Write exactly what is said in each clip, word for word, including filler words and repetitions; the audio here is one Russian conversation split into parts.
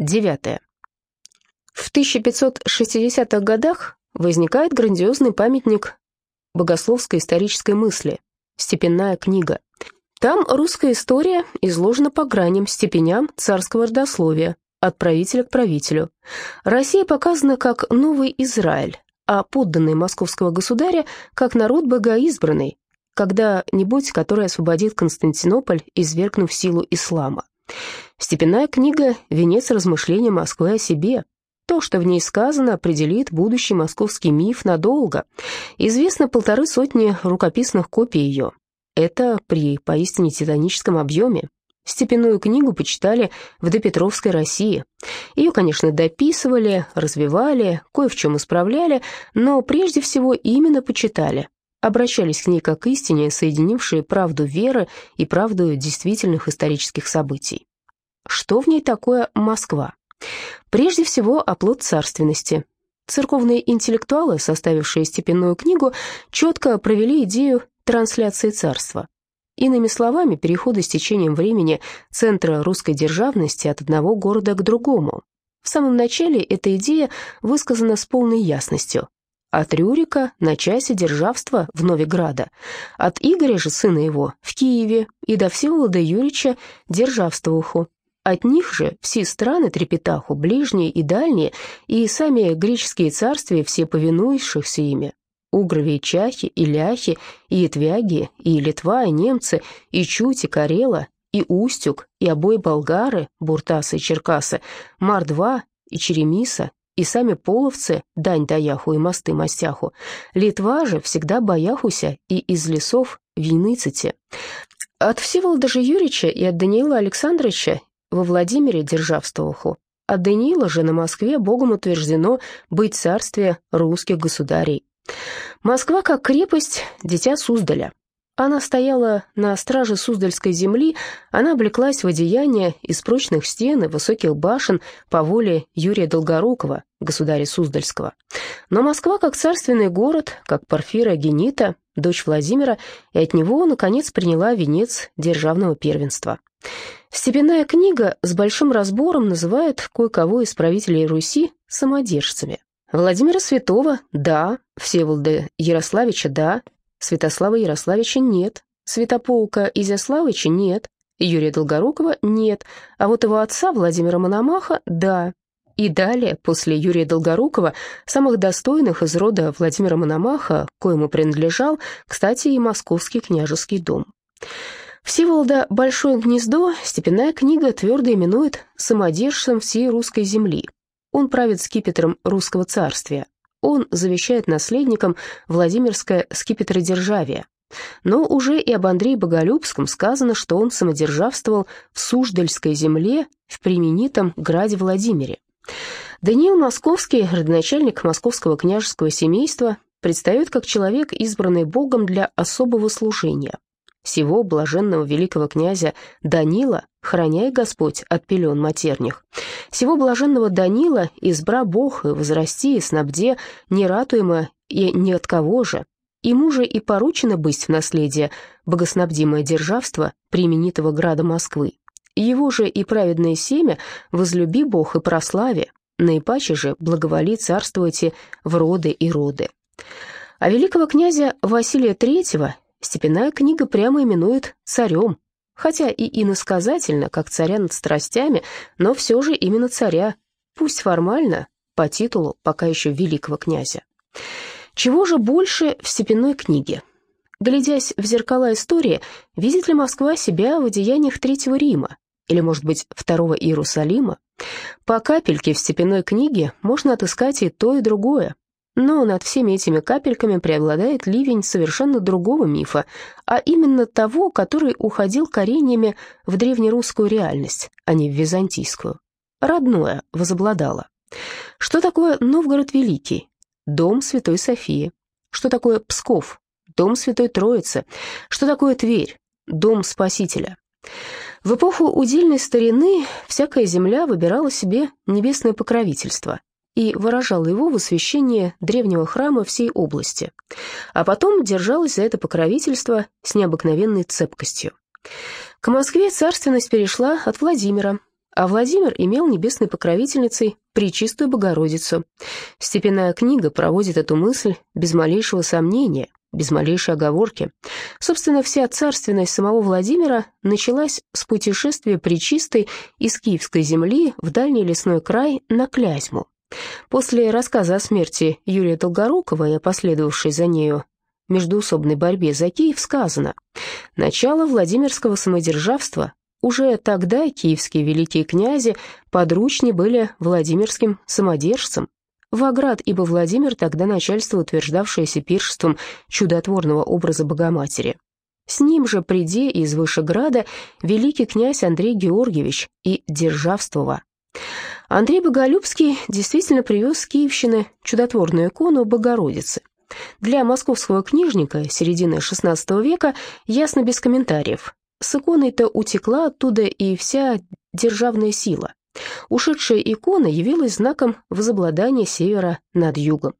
Девятое. В тысяча пятьсот шестидесятых годах возникает грандиозный памятник богословской исторической мысли «Степенная книга». Там русская история изложена по граням, степеням царского родословия, от правителя к правителю. Россия показана как новый Израиль, а подданные московского государя как народ богоизбранный, когда-нибудь который освободит Константинополь, извергнув силу ислама. «Степенная книга» — венец размышления Москвы о себе. То, что в ней сказано, определит будущий московский миф надолго. Известно полторы сотни рукописных копий ее. Это при поистине титаническом объеме. «Степенную книгу» почитали в допетровской России. Ее, конечно, дописывали, развивали, кое в чем исправляли, но прежде всего именно почитали. Обращались к ней как к истине, соединившей правду веры и правду действительных исторических событий. Что в ней такое Москва? Прежде всего, оплот царственности. Церковные интеллектуалы, составившие «Степенную книгу», четко провели идею трансляции царства. Иными словами, перехода с течением времени центра русской державности от одного города к другому. В самом начале эта идея высказана с полной ясностью. От Рюрика на часе державства в Новиграда, от Игоря же, сына его, в Киеве, и до Всеволода Юрьевича державствоваху. От них же все страны трепетаху, ближние и дальние, и сами греческие царствия, все повинующихся ими. Угрове и чахи, и ляхи, и ятвяги, и Литва, и немцы, и чуть, и карела, и устюг, и обои болгары, буртасы и черкасы, мордва и черемиса, и сами половцы, дань даяху и мосты мостяху. Литва же всегда бояхуся и из лесов виныците. От Всеволода же Юрьевича и от Даниила Александровича во Владимире державствоваху. От Даниила же на Москве Богом утверждено быть царствие русских государей. Москва как крепость, дитя Суздаля. Она стояла на страже Суздальской земли, она облеклась в одеяние из прочных стен и высоких башен по воле Юрия Долгорукова, государя Суздальского. Но Москва как царственный город, как Порфира Генита, дочь Владимира, и от него, наконец, приняла венец державного первенства. «Степенная книга» с большим разбором называет кое-кого из правителей Руси самодержцами. Владимира Святого – да, Всеволода Ярославича – да, Святослава Ярославича – нет, Святополка Изяславича – нет, Юрия Долгорукова – нет, а вот его отца Владимира Мономаха – да. И далее, после Юрия Долгорукова, самых достойных из рода Владимира Мономаха, коему принадлежал, кстати, и Московский княжеский дом. Всеволода Большое Гнездо «Степенная книга» твердо именует самодержцем всей русской земли. Он правит скипетром русского царствия. Он завещает наследникам Владимирское скипетродержавие. Но уже и об Андрее Боголюбском сказано, что он самодержавствовал в Суздальской земле в применитом граде Владимире. Даниил Московский, родоначальник московского княжеского семейства, предстает как человек, избранный Богом для особого служения. Сего блаженного великого князя Данила храняй Господь от пелен матерних. Сего блаженного Данила избра Бог и возрасти, и снабде, не ратуемо и ни от кого же. Ему же и поручено быть в наследие богоснабдимое державство применитого града Москвы. Его же и праведное семя возлюби Бог и прослави, наипаче же благоволи царствуйте в роды и роды. А великого князя Василия Третьего «Степенная книга» прямо именует царем, хотя и иносказательно, как царя над страстями, но все же именно царя, пусть формально, по титулу пока еще великого князя. Чего же больше в «Степенной книге»? Глядясь в зеркала истории, видит ли Москва себя в одеяниях Третьего Рима, или, может быть, Второго Иерусалима? По капельке в «Степенной книге» можно отыскать и то, и другое. Но над всеми этими капельками преобладает ливень совершенно другого мифа, а именно того, который уходил кореньями в древнерусскую реальность, а не в византийскую. Родное возобладало. Что такое Новгород Великий? Дом Святой Софии. Что такое Псков? Дом Святой Троицы. Что такое Тверь? Дом Спасителя. В эпоху удельной старины всякая земля выбирала себе небесное покровительство и выражала его в освящении древнего храма всей области, а потом держалась за это покровительство с необыкновенной цепкостью. К Москве царственность перешла от Владимира, а Владимир имел небесной покровительницей Пречистую Богородицу. Степенная книга проводит эту мысль без малейшего сомнения, без малейшей оговорки. Собственно, вся царственность самого Владимира началась с путешествия Пречистой из Киевской земли в дальний лесной край на Клязьму. После рассказа о смерти Юрия Долгорукова и о последовавшей за нею междоусобной борьбе за Киев сказано: «Начало Владимирского самодержавства. Уже тогда киевские великие князи подручни были Владимирским самодержцам. Воград, ибо Владимир тогда начальство, утверждавшееся пиршеством чудотворного образа Богоматери. С ним же приде из Вышеграда великий князь Андрей Георгиевич и державствова». Андрей Боголюбский действительно привез с Киевщины чудотворную икону Богородицы. Для московского книжника середины шестнадцатого века ясно без комментариев. С иконой-то утекла оттуда и вся державная сила. Ушедшая икона явилась знаком возобладания севера над югом.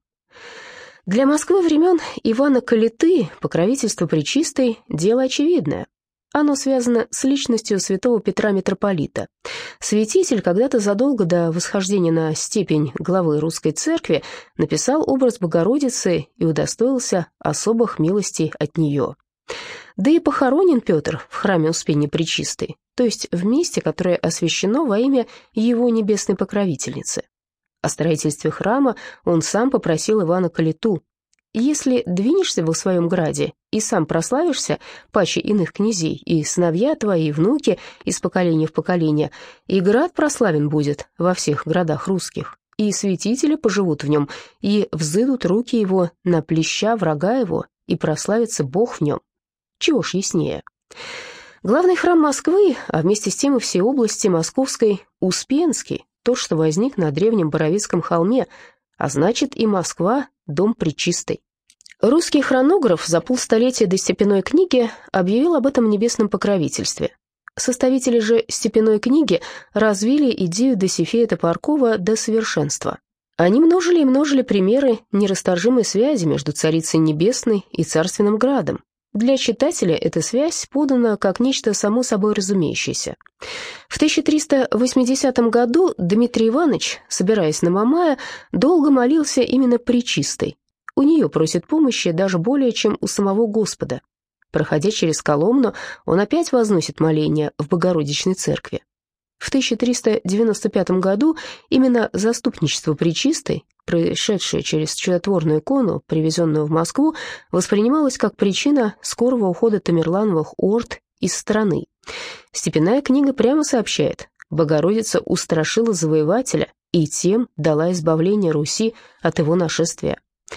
Для Москвы времен Ивана Калиты покровительство Пречистой – дело очевидное. Оно связано с личностью святого Петра Митрополита. Святитель когда-то задолго до восхождения на степень главы русской церкви написал образ Богородицы и удостоился особых милостей от нее. Да и похоронен Петр в храме Успения Пречистой, то есть в месте, которое освящено во имя его небесной покровительницы. О строительстве храма он сам попросил Ивана Калиту: «Если двинешься во своем граде и сам прославишься паче иных князей, и сыновья твои, и внуки из поколения в поколение, и град прославен будет во всех городах русских, и святители поживут в нем, и взыдут руки его на плеща врага его, и прославится Бог в нем». Чего ж яснее? Главный храм Москвы, а вместе с тем и всей области Московской, Успенский, тот, что возник на древнем Боровицком холме, а значит и Москва – дом Пречистой. Русский хронограф за полстолетия до Степенной книги объявил об этом небесном покровительстве. Составители же Степенной книги развили идею Досифея Топоркова до совершенства. Они множили и множили примеры нерасторжимой связи между Царицей Небесной и Царственным Градом. Для читателя эта связь подана как нечто само собой разумеющееся. В тысяча триста восьмидесятом году Дмитрий Иванович, собираясь на Мамая, долго молился именно Пречистой. У нее просит помощи даже более, чем у самого Господа. Проходя через Коломну, он опять возносит моление в Богородичной церкви. В тысяча триста девяносто пятом году именно заступничество Пречистой, происшедшее через чудотворную икону, привезенную в Москву, воспринималось как причина скорого ухода Тамерлановых орд из страны. Степенная книга прямо сообщает: Богородица устрашила завоевателя и тем дала избавление Руси от его нашествия.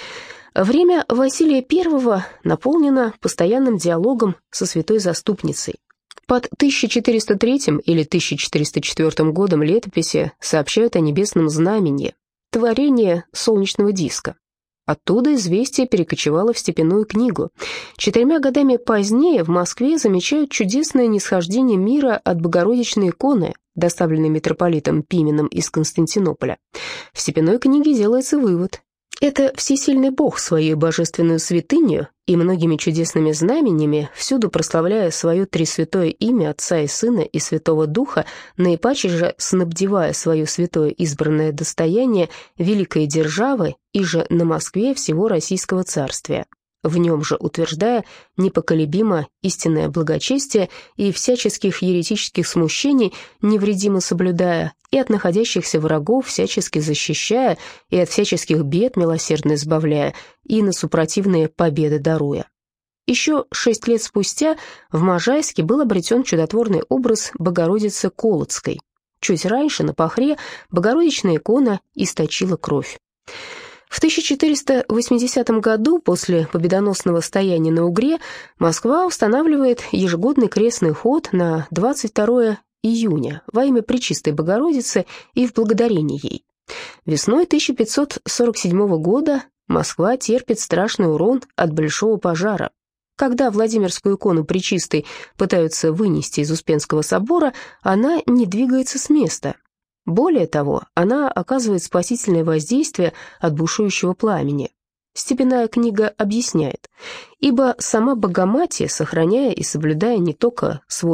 Время Василия Первого наполнено постоянным диалогом со святой заступницей. Под тысяча четыреста третьим или тысяча четыреста четвёртым годом летописи сообщают о небесном знамении, творении солнечного диска. Оттуда известие перекочевало в Степенную книгу. Четырьмя годами позднее в Москве замечают чудесное нисхождение мира от Богородичной иконы, доставленной митрополитом Пименом из Константинополя. В Степенной книге делается вывод: это всесильный Бог своей божественную святынью и многими чудесными знамениями, всюду прославляя свое тресвятое имя Отца и Сына и Святого Духа, наипаче же снабдевая свое святое избранное достояние великой державы и же на Москве всего Российского царствия, в нем же утверждая непоколебимо истинное благочестие и всяческих еретических смущений невредимо соблюдая, и от находящихся врагов всячески защищая, и от всяческих бед милосердно избавляя, и на супротивные победы даруя. Еще шесть лет спустя в Можайске был обретен чудотворный образ Богородицы Колодской. Чуть раньше на Пахре Богородичная икона источила кровь. В тысяча четыреста восьмидесятом году, после победоносного стояния на Угре, Москва устанавливает ежегодный крестный ход на двадцать второе июня во имя Пречистой Богородицы и в благодарение ей. Весной тысяча пятьсот сорок седьмого года Москва терпит страшный урон от большого пожара. Когда Владимирскую икону Пречистой пытаются вынести из Успенского собора, она не двигается с места. Более того, она оказывает спасительное воздействие от бушующего пламени. Степенная книга объясняет: «Ибо сама Богоматия, сохраняя и соблюдая не только свой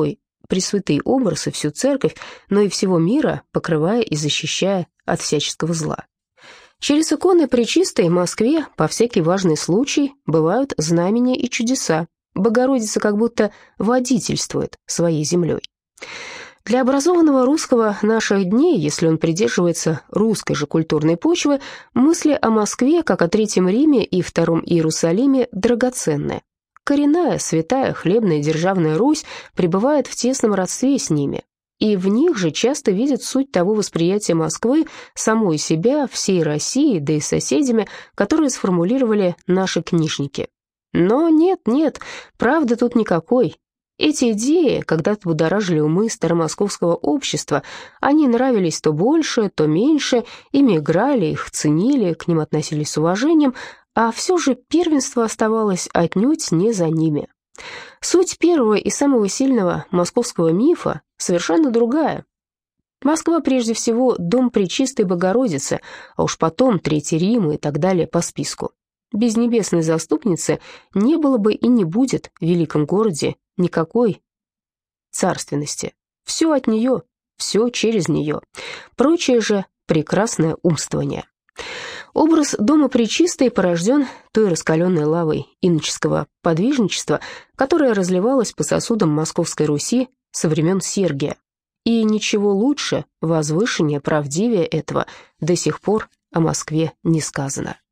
пресвятый образ и всю церковь, но и всего мира, покрывая и защищая от всяческого зла. Через иконы Пречистой в Москве по всякий важный случай бывают знамения и чудеса. Богородица как будто водительствует своей землей. Для образованного русского наших дней, если он придерживается русской же культурной почвы, мысли о Москве, как о Третьем Риме и Втором Иерусалиме, драгоценны. Коренная, святая, хлебная державная Русь пребывает в тесном родстве с ними, и в них же часто видят суть того восприятия Москвы, самой себя, всей России, да и соседями, которые сформулировали наши книжники. Но нет, нет, правды тут никакой. Эти идеи когда-то будоражили умы старомосковского общества, они нравились то больше, то меньше, ими играли, их ценили, к ним относились с уважением, а все же первенство оставалось отнюдь не за ними. Суть первого и самого сильного московского мифа совершенно другая. Москва прежде всего дом Пречистой Богородицы, а уж потом Третий Рим и так далее по списку. Без небесной заступницы не было бы и не будет в великом городе никакой царственности. Все от нее, все через нее. Прочее же прекрасное умствование. Образ дома Пречистой порожден той раскаленной лавой иноческого подвижничества, которая разливалась по сосудам Московской Руси со времен Сергия. И ничего лучше, возвышеннее, правдивее этого до сих пор о Москве не сказано.